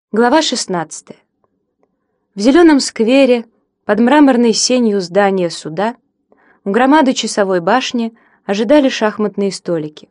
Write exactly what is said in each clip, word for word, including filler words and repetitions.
Глава шестнадцатая. В зеленом сквере, под мраморной сенью здания суда, у громады часовой башни ожидали шахматные столики.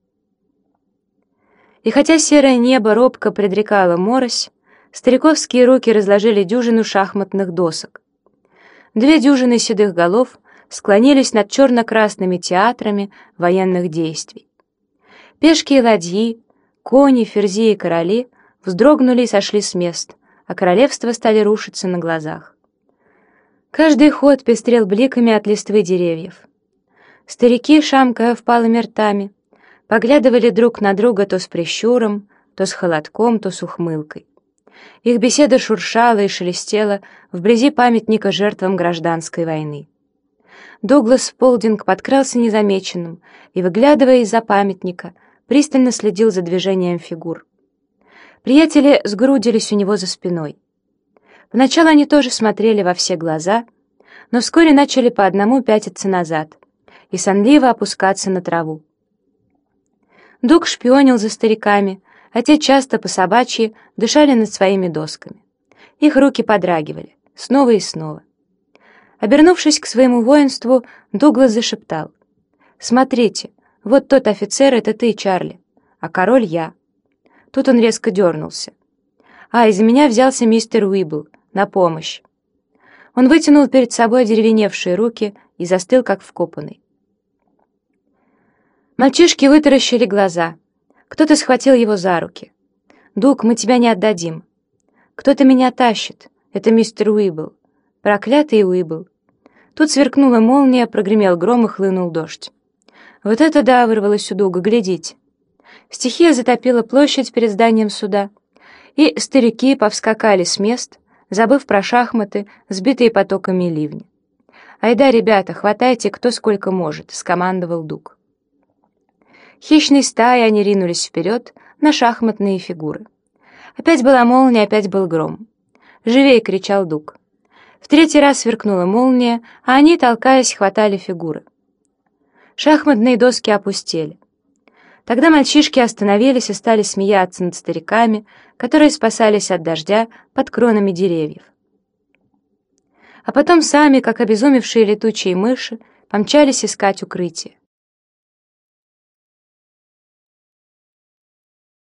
И хотя серое небо робко предрекало морось, стариковские руки разложили дюжину шахматных досок. Две дюжины седых голов склонились над черно-красными театрами военных действий. Пешки и ладьи, кони, ферзи и короли вздрогнули и сошли с мест, а королевства стали рушиться на глазах. Каждый ход пестрел бликами от листвы деревьев. Старики, шамкая впалыми ртами, поглядывали друг на друга то с прищуром, то с холодком, то с ухмылкой. Их беседа шуршала и шелестела вблизи памятника жертвам гражданской войны. Дуглас Полдинг подкрался незамеченным и, выглядывая из-за памятника, пристально следил за движением фигур. Приятели сгрудились у него за спиной. Поначалу они тоже смотрели во все глаза, но вскоре начали по одному пятиться назад и сонливо опускаться на траву. Дуг шпионил за стариками, а те часто по-собачьи дышали над своими досками. Их руки подрагивали, снова и снова. Обернувшись к своему воинству, Дуглас зашептал: «Смотрите, вот тот офицер — это ты, Чарли, а король — я». Тут он резко дернулся. «А, из-за меня взялся мистер Уибл на помощь». Он вытянул перед собой одеревеневшие руки и застыл, как вкопанный. Мальчишки вытаращили глаза. Кто-то схватил его за руки. «Дуг, мы тебя не отдадим». «Кто-то меня тащит. Это мистер Уибл. Проклятый Уибл». Тут сверкнула молния, прогремел гром и хлынул дождь. «Вот это да!» — вырвалось у Дуга. «Глядите!» Стихия затопила площадь перед зданием суда, и старики повскакали с мест, забыв про шахматы, сбитые потоками ливня. «Айда, ребята, хватайте кто сколько может», — скомандовал Дуг. Хищной стаей они ринулись вперед на шахматные фигуры. Опять была молния, опять был гром. «Живей!» — кричал Дуг. В третий раз сверкнула молния, а они, толкаясь, хватали фигуры. Шахматные доски опустели. Тогда мальчишки остановились и стали смеяться над стариками, которые спасались от дождя под кронами деревьев. А потом сами, как обезумевшие летучие мыши, помчались искать укрытие.